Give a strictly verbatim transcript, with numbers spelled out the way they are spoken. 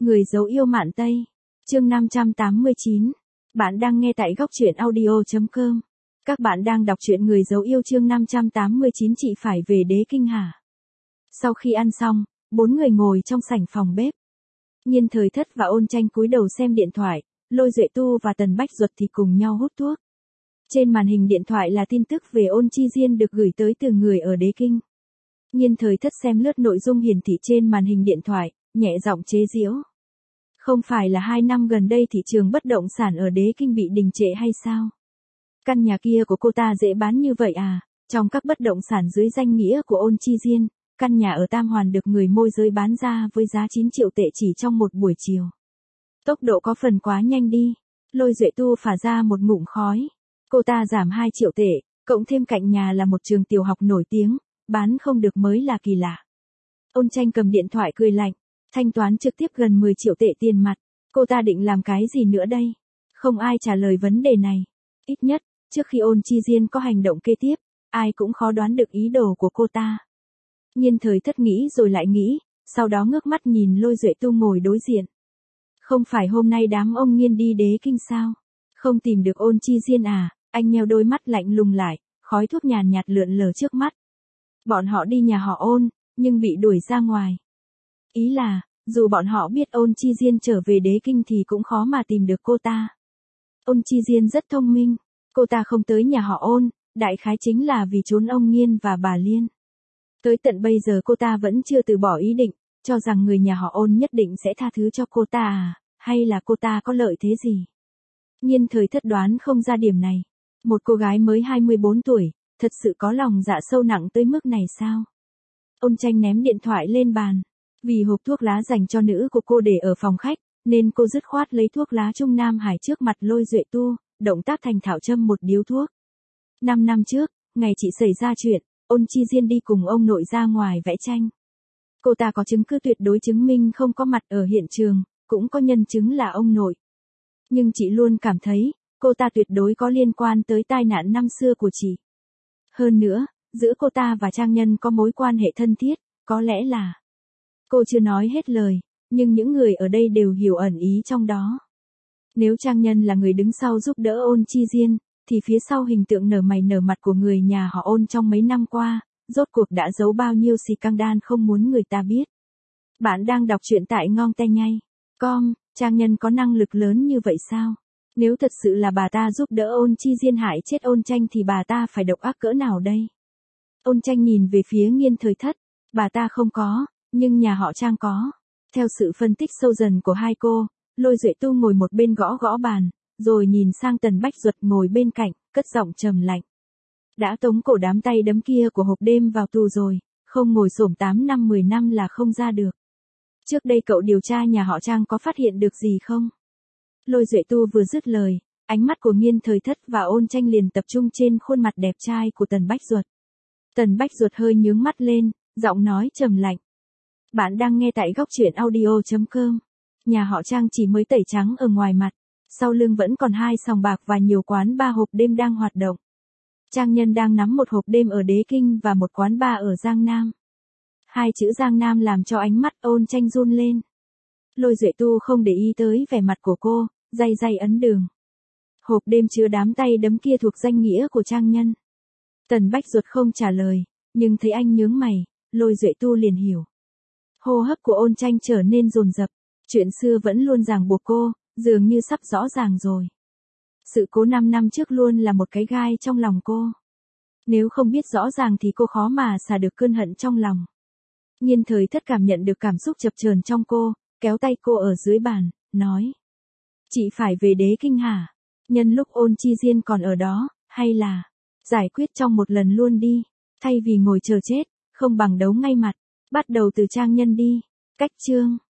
Người dấu yêu Mạn Tây. Chương năm trăm tám mươi chín. Bạn đang nghe tại góc truyện audio chấm com. Các bạn đang đọc truyện Người dấu yêu chương năm trăm tám mươi chín. Chị phải về Đế Kinh hả? Sau khi ăn xong, bốn người ngồi trong sảnh phòng bếp. Nhiên Thời Thất và Ôn Tranh cúi đầu xem điện thoại, Lôi Duệ Tu và Tần Bách Duật thì cùng nhau hút thuốc. Trên màn hình điện thoại là tin tức về Ôn Chi Diên được gửi tới từ người ở Đế Kinh. Nhiên Thời Thất xem lướt nội dung hiển thị trên màn hình điện thoại, nhẹ giọng chế giễu. Không phải là hai năm gần đây thị trường bất động sản ở Đế Kinh bị đình trệ hay sao? Căn nhà kia của cô ta dễ bán như vậy à? Trong các bất động sản dưới danh nghĩa của Ôn Chi Diên, căn nhà ở Tam Hoàn được người môi giới bán ra với giá chín triệu tệ chỉ trong một buổi chiều. Tốc độ có phần quá nhanh đi. Lôi Duệ Tu phả ra một ngụm khói. Cô ta giảm hai triệu tệ, cộng thêm cạnh nhà là một trường tiểu học nổi tiếng, bán không được mới là kỳ lạ. Ôn Tranh cầm điện thoại cười lạnh, thanh toán trực tiếp gần mười triệu tệ tiền mặt. Cô ta định làm cái gì nữa đây? Không ai trả lời vấn đề này. Ít nhất, trước khi Ôn Chi Diên có hành động kế tiếp, ai cũng khó đoán được ý đồ của cô ta. Nhiên Thời Thất nghĩ rồi lại nghĩ, sau đó ngước mắt nhìn Lôi Duệ Tu ngồi đối diện. Không phải hôm nay đám ông Nhiên đi Đế Kinh sao? Không tìm được Ôn Chi Diên à? Anh nheo đôi mắt lạnh lùng lại, khói thuốc nhàn nhạt lượn lờ trước mắt. Bọn họ đi nhà họ Ôn, nhưng bị đuổi ra ngoài. Ý là, dù bọn họ biết Ôn Chi Diên trở về Đế Kinh thì cũng khó mà tìm được cô ta. Ôn Chi Diên rất thông minh, cô ta không tới nhà họ Ôn, đại khái chính là vì trốn ông Nhiên và bà Liên. Tới tận bây giờ cô ta vẫn chưa từ bỏ ý định, cho rằng người nhà họ Ôn nhất định sẽ tha thứ cho cô ta à, hay là cô ta có lợi thế gì? Nhiên Thời Thất đoán không ra điểm này. Một cô gái mới hai mươi bốn tuổi, thật sự có lòng dạ sâu nặng tới mức này sao? Ôn Tranh ném điện thoại lên bàn. Vì hộp thuốc lá dành cho nữ của cô để ở phòng khách, nên cô dứt khoát lấy thuốc lá Trung Nam Hải trước mặt Lôi Duệ Tu, động tác thành thạo châm một điếu thuốc. Năm năm trước, ngày chị xảy ra chuyện, Ôn Chi Diên đi cùng ông nội ra ngoài vẽ tranh. Cô ta có chứng cứ tuyệt đối chứng minh không có mặt ở hiện trường, cũng có nhân chứng là ông nội. Nhưng chị luôn cảm thấy, cô ta tuyệt đối có liên quan tới tai nạn năm xưa của chị. Hơn nữa, giữa cô ta và Trang Nhân có mối quan hệ thân thiết, có lẽ là... Cô chưa nói hết lời, nhưng những người ở đây đều hiểu ẩn ý trong đó. Nếu Trang Nhân là người đứng sau giúp đỡ Ôn Chi Diên, thì phía sau hình tượng nở mày nở mặt của người nhà họ Ôn trong mấy năm qua, rốt cuộc đã giấu bao nhiêu xì căng đan không muốn người ta biết. Bạn đang đọc truyện tại ngon te nhây chấm com, Trang Nhân có năng lực lớn như vậy sao? Nếu thật sự là bà ta giúp đỡ Ôn Chi Diên hại chết Ôn Tranh thì bà ta phải độc ác cỡ nào đây? Ôn Tranh nhìn về phía Nhiên Thời Thất, bà ta không có, nhưng nhà họ Trang có. Theo sự phân tích sâu dần của hai cô, Lôi Duệ Tu ngồi một bên gõ gõ bàn, rồi nhìn sang Tần Bách Duật ngồi bên cạnh, cất giọng trầm lạnh. Đã tống cổ đám tay đấm kia của hộp đêm vào tù rồi, không ngồi xổm tám năm mười năm là không ra được. Trước đây cậu điều tra nhà họ Trang có phát hiện được gì không? Lôi Duệ Tu vừa dứt lời, ánh mắt của Nhiên Thời Thất và Ôn Tranh liền tập trung trên khuôn mặt đẹp trai của Tần Bách Duật. Tần Bách Duật hơi nhướng mắt lên, giọng nói trầm lạnh. Bạn đang nghe tại góc truyện audio chấm com. Nhà họ Trang chỉ mới tẩy trắng ở ngoài mặt, sau lưng vẫn còn hai sòng bạc và nhiều quán bar hộp đêm đang hoạt động. Trang Nhân đang nắm một hộp đêm ở Đế Kinh và một quán bar ở Giang Nam. Hai chữ Giang Nam làm cho ánh mắt Ôn Tranh run lên. Lôi Duệ Tu không để ý tới vẻ mặt của cô, day day ấn đường. Hộp đêm chứa đám tay đấm kia thuộc danh nghĩa của Trang Nhân. Tần Bách Duật không trả lời, nhưng thấy anh nhướng mày, Lôi Duệ Tu liền hiểu. Hô hấp của Ôn Tranh trở nên dồn dập, chuyện xưa vẫn luôn ràng buộc cô, dường như sắp rõ ràng rồi. Sự cố năm năm trước luôn là một cái gai trong lòng cô. Nếu không biết rõ ràng thì cô khó mà xả được cơn hận trong lòng. Nhiên Thời Thất cảm nhận được cảm xúc chập chờn trong cô, kéo tay cô ở dưới bàn, nói. Chị phải về Đế Kinh hả? Nhân lúc Ôn Chi Diên còn ở đó, hay là giải quyết trong một lần luôn đi, thay vì ngồi chờ chết, không bằng đấu ngay mặt, bắt đầu từ Trang Nhân đi. Cách chương